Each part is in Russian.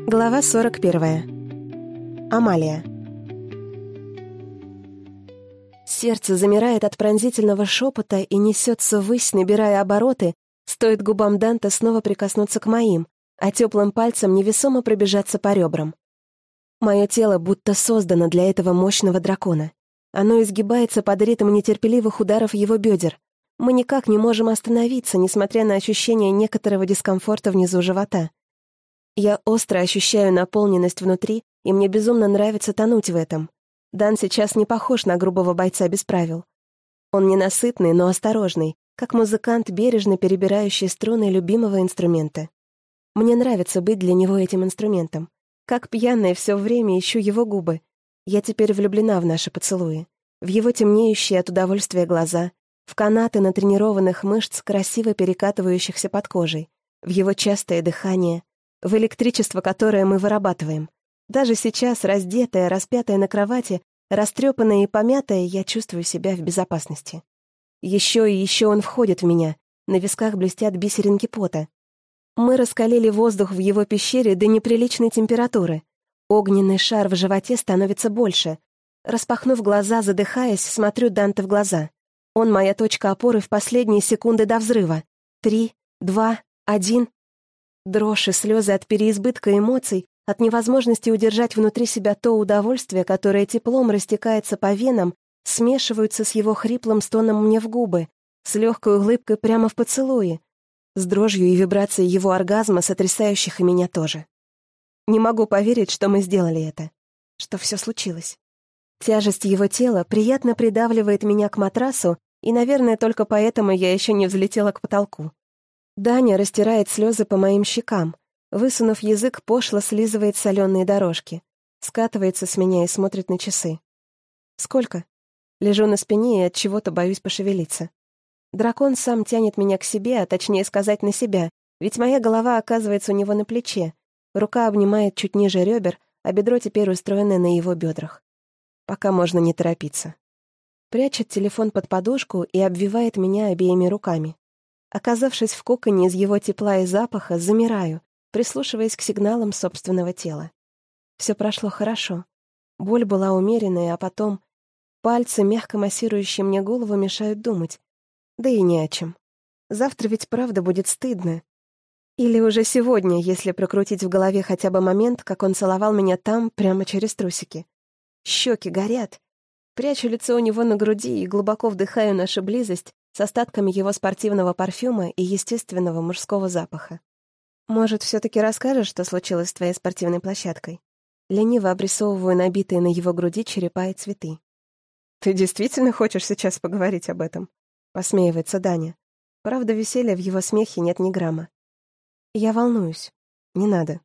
Глава 41. Амалия. Сердце замирает от пронзительного шепота и несется ввысь, набирая обороты, стоит губам Данте снова прикоснуться к моим, а теплым пальцем невесомо пробежаться по ребрам. Мое тело будто создано для этого мощного дракона. Оно изгибается под ритм нетерпеливых ударов его бедер. Мы никак не можем остановиться, несмотря на ощущение некоторого дискомфорта внизу живота. Я остро ощущаю наполненность внутри, и мне безумно нравится тонуть в этом. Дан сейчас не похож на грубого бойца без правил. Он ненасытный, но осторожный, как музыкант, бережно перебирающий струны любимого инструмента. Мне нравится быть для него этим инструментом. Как пьяная все время ищу его губы. Я теперь влюблена в наши поцелуи, в его темнеющие от удовольствия глаза, в канаты натренированных мышц, красиво перекатывающихся под кожей, в его частое дыхание, в электричество, которое мы вырабатываем. Даже сейчас, раздетая, распятая на кровати, растрепанная и помятая, я чувствую себя в безопасности. Еще и еще он входит в меня, на висках блестят бисеринки пота. Мы раскалили воздух в его пещере до неприличной температуры. Огненный шар в животе становится больше. Распахнув глаза, задыхаясь, смотрю Данте в глаза. Он моя точка опоры в последние секунды до взрыва. 3, 2, 1. Дрожь и слезы от переизбытка эмоций, от невозможности удержать внутри себя то удовольствие, которое теплом растекается по венам, смешиваются с его хриплым стоном мне в губы, с легкой улыбкой прямо в поцелуе, с дрожью и вибрацией его оргазма, сотрясающих и меня тоже. Не могу поверить, что мы сделали это, что все случилось. Тяжесть его тела приятно придавливает меня к матрасу, и, наверное, только поэтому я еще не взлетела к потолку. Даня растирает слезы по моим щекам, высунув язык, пошло слизывает соленые дорожки, скатывается с меня и смотрит на часы. Сколько? Лежу на спине и от чего-то боюсь пошевелиться. Дракон сам тянет меня к себе, а точнее сказать на себя, ведь моя голова оказывается у него на плече, рука обнимает чуть ниже ребер, а бедро теперь устроено на его бедрах. Пока можно не торопиться. Прячет телефон под подушку и обвивает меня обеими руками. Оказавшись в коконе из его тепла и запаха, замираю, прислушиваясь к сигналам собственного тела. Все прошло хорошо. Боль была умеренной, а потом пальцы, мягко массирующие мне голову, мешают думать. Да и не о чем. Завтра ведь правда будет стыдно. Или уже сегодня, если прокрутить в голове хотя бы момент, как он целовал меня там, прямо через трусики. Щеки горят. Прячу лицо у него на груди и глубоко вдыхаю нашу близость с остатками его спортивного парфюма и естественного мужского запаха. «Может, все-таки расскажешь, что случилось с твоей спортивной площадкой?» Лениво обрисовываю набитые на его груди черепа и цветы. «Ты действительно хочешь сейчас поговорить об этом?» — посмеивается Даня. Правда, веселья в его смехе нет ни грамма. «Я волнуюсь. Не надо».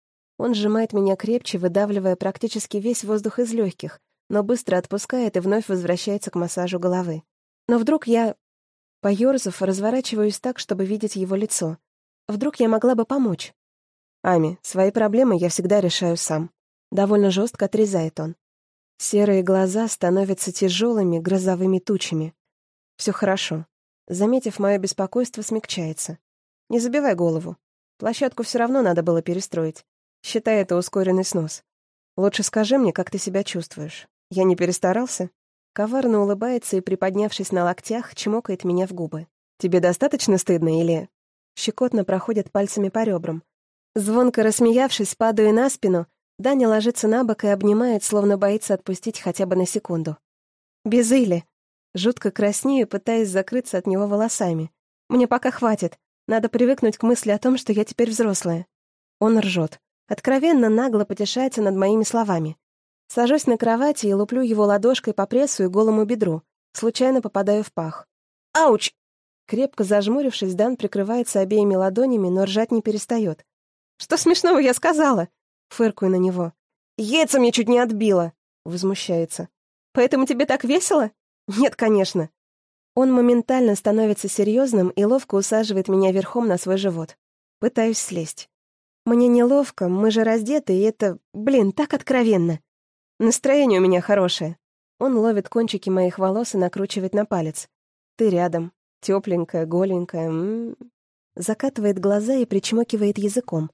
Он сжимает меня крепче, выдавливая практически весь воздух из легких, но быстро отпускает и вновь возвращается к массажу головы. Но вдруг я, поёрзав, разворачиваюсь так, чтобы видеть его лицо. Вдруг я могла бы помочь? «Ами, свои проблемы я всегда решаю сам». Довольно жестко отрезает он. Серые глаза становятся тяжелыми грозовыми тучами. «Все хорошо». Заметив мое беспокойство, смягчается. «Не забивай голову. Площадку все равно надо было перестроить. Считай это ускоренный снос. Лучше скажи мне, как ты себя чувствуешь. Я не перестарался?» Коварно улыбается и, приподнявшись на локтях, чмокает меня в губы. «Тебе достаточно стыдно или...» Щекотно проходит пальцами по ребрам. Звонко рассмеявшись, падаю на спину, Даня ложится на бок и обнимает, словно боится отпустить хотя бы на секунду. «Без Или!» Жутко краснею, пытаясь закрыться от него волосами. «Мне пока хватит. Надо привыкнуть к мысли о том, что я теперь взрослая». Он ржет. Откровенно нагло потешается над моими словами. Сажусь на кровати и луплю его ладошкой по прессу и голому бедру. Случайно попадаю в пах. «Ауч!» Крепко зажмурившись, Дан прикрывается обеими ладонями, но ржать не перестает. «Что смешного я сказала?» Фыркую на него. «Яйца мне чуть не отбило!» Возмущается. «Поэтому тебе так весело?» «Нет, конечно». Он моментально становится серьезным и ловко усаживает меня верхом на свой живот. Пытаюсь слезть. Мне неловко, мы же раздеты, и это, так откровенно. Настроение у меня хорошее. Он ловит кончики моих волос и накручивает на палец. Ты рядом, тепленькая, голенькая, Закатывает глаза и причмокивает языком.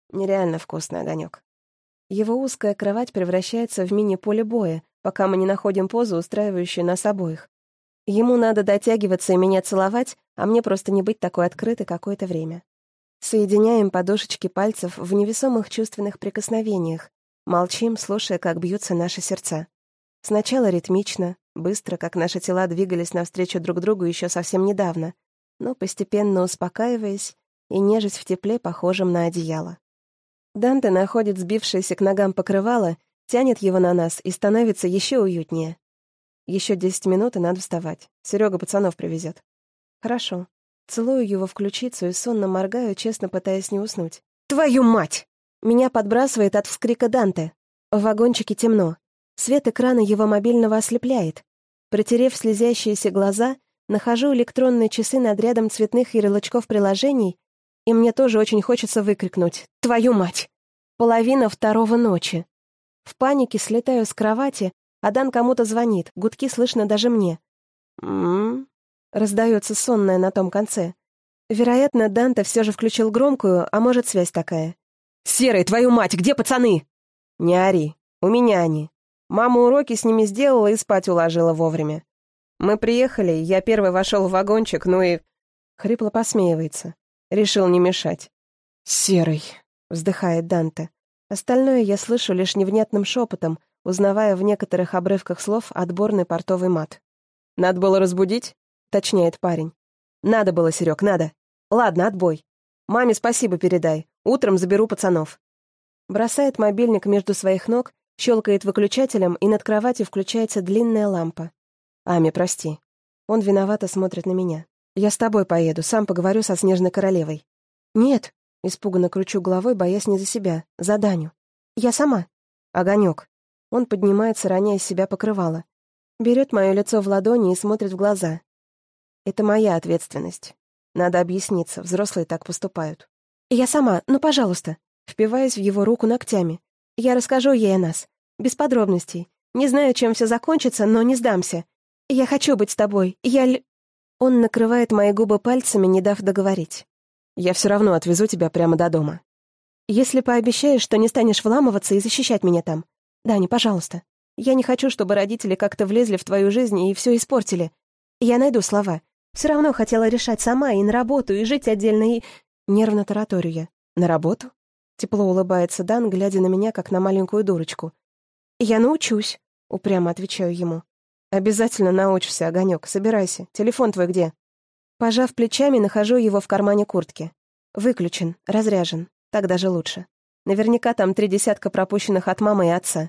Нереально вкусный, Огонек. Его узкая кровать превращается в мини-поле боя, пока мы не находим позу, устраивающую нас обоих. Ему надо дотягиваться и меня целовать, а мне просто не быть такой открытой какое-то время. Соединяем подушечки пальцев в невесомых чувственных прикосновениях. Молчим, слушая, как бьются наши сердца. Сначала ритмично, быстро, как наши тела двигались навстречу друг другу еще совсем недавно, но постепенно успокаиваясь и нежесть в тепле, похожем на одеяло. Данте находит сбившееся к ногам покрывало, тянет его на нас и становится еще уютнее. Еще 10 минут, и надо вставать. Серега пацанов привезет. Хорошо. Целую его в ключицу и сонно моргаю, честно пытаясь не уснуть. «Твою мать!» Меня подбрасывает от вскрика Данте. В вагончике темно. Свет экрана его мобильного ослепляет. Протерев слезящиеся глаза, нахожу электронные часы над рядом цветных ярлычков приложений, и мне тоже очень хочется выкрикнуть «Твою мать!». 1:30 ночи. В панике слетаю с кровати, а Дан кому-то звонит, гудки слышно даже мне. «М-м-м», раздается сонная на том конце. Вероятно, Данте все же включил громкую, а может, связь такая. «Серый, твою мать, где пацаны?» «Не ори, у меня они. Мама уроки с ними сделала и спать уложила вовремя. Мы приехали, я первый вошел в вагончик, ну и...» Хрипло посмеивается. Решил не мешать. «Серый», — вздыхает Данте. Остальное я слышу лишь невнятным шепотом, узнавая в некоторых обрывках слов отборный портовый мат. «Надо было разбудить?» — уточняет парень. «Надо было, Серег, надо. Ладно, отбой. Маме спасибо передай. Утром заберу пацанов». Бросает мобильник между своих ног, щелкает выключателем, и над кроватью включается длинная лампа. «Ами, прости». Он виновато смотрит на меня. «Я с тобой поеду, сам поговорю со Снежной Королевой». «Нет», — испуганно кручу головой, боясь не за себя, за Даню. «Я сама». «Огонек». Он поднимается, роняя с себя покрывало. Берет мое лицо в ладони и смотрит в глаза. «Это моя ответственность. Надо объясниться, взрослые так поступают». «Я сама, ну, пожалуйста». Впиваясь в его руку ногтями. «Я расскажу ей о нас. Без подробностей. Не знаю, чем все закончится, но не сдамся. Я хочу быть с тобой. Он накрывает мои губы пальцами, не дав договорить. «Я все равно отвезу тебя прямо до дома. Если пообещаешь, что не станешь вламываться и защищать меня там. Даня, пожалуйста. Я не хочу, чтобы родители как-то влезли в твою жизнь и все испортили. Я найду слова. Все равно хотела решать сама и на работу, и жить отдельно, и...» Нервно тараторю я. «На работу?» Тепло улыбается Дан, глядя на меня, как на маленькую дурочку. «Я научусь», — упрямо отвечаю ему. «Обязательно научишься, Огонек. Собирайся. Телефон твой где?» Пожав плечами, нахожу его в кармане куртки. Выключен, разряжен. Так даже лучше. Наверняка там 3 десятка пропущенных от мамы и отца.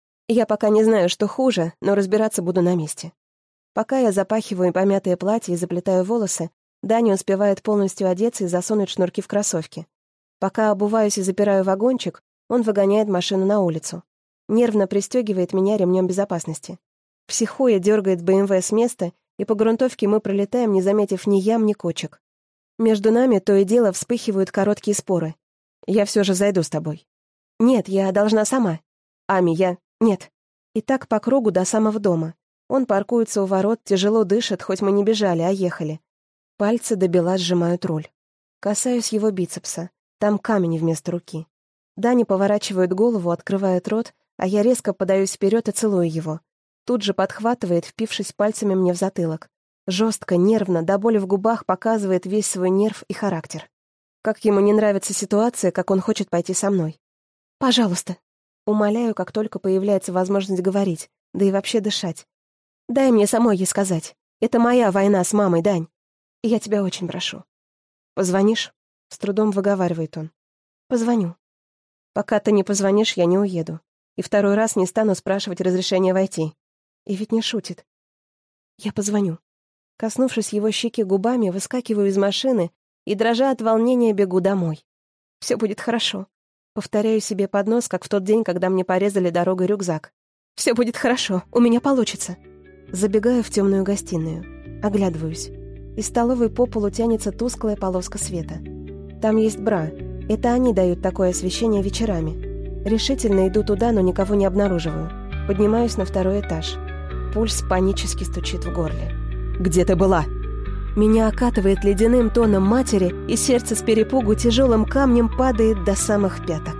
Я пока не знаю, что хуже, но разбираться буду на месте. Пока я запахиваю помятое платье и заплетаю волосы, Даня успевает полностью одеться и засунуть шнурки в кроссовки. Пока обуваюсь и запираю вагончик, он выгоняет машину на улицу. Нервно пристегивает меня ремнем безопасности. Психуя дергает БМВ с места, и по грунтовке мы пролетаем, не заметив ни ям, ни кочек. Между нами то и дело вспыхивают короткие споры. «Я все же зайду с тобой». «Нет, я должна сама». «Ами, я...» «Нет». И так по кругу до самого дома. Он паркуется у ворот, тяжело дышит, хоть мы не бежали, а ехали. Пальцы до бела сжимают руль. Касаюсь его бицепса. Там камень вместо руки. Даня поворачивает голову, открывает рот, а я резко подаюсь вперед и целую его. Тут же подхватывает, впившись пальцами мне в затылок. Жестко, нервно, до боли в губах показывает весь свой нерв и характер. Как ему не нравится ситуация, как он хочет пойти со мной. «Пожалуйста». Умоляю, как только появляется возможность говорить, да и вообще дышать. «Дай мне самой ей сказать. Это моя война с мамой, Дань. Я тебя очень прошу». «Позвонишь?» — с трудом выговаривает он. «Позвоню». «Пока ты не позвонишь, я не уеду. И второй раз не стану спрашивать разрешения войти». И ведь не шутит. «Я позвоню». Коснувшись его щеки губами, выскакиваю из машины и, дрожа от волнения, бегу домой. «Все будет хорошо». Повторяю себе под нос, как в тот день, когда мне порезали дорогой рюкзак. «Все будет хорошо, у меня получится». Забегаю в темную гостиную. Оглядываюсь. Из столовой по полу тянется тусклая полоска света. Там есть бра. Это они дают такое освещение вечерами. Решительно иду туда, но никого не обнаруживаю. Поднимаюсь на 2-й этаж. Пульс панически стучит в горле. «Где ты была?» Меня окатывает ледяным тоном матери, и сердце с перепугу тяжелым камнем падает до самых пяток.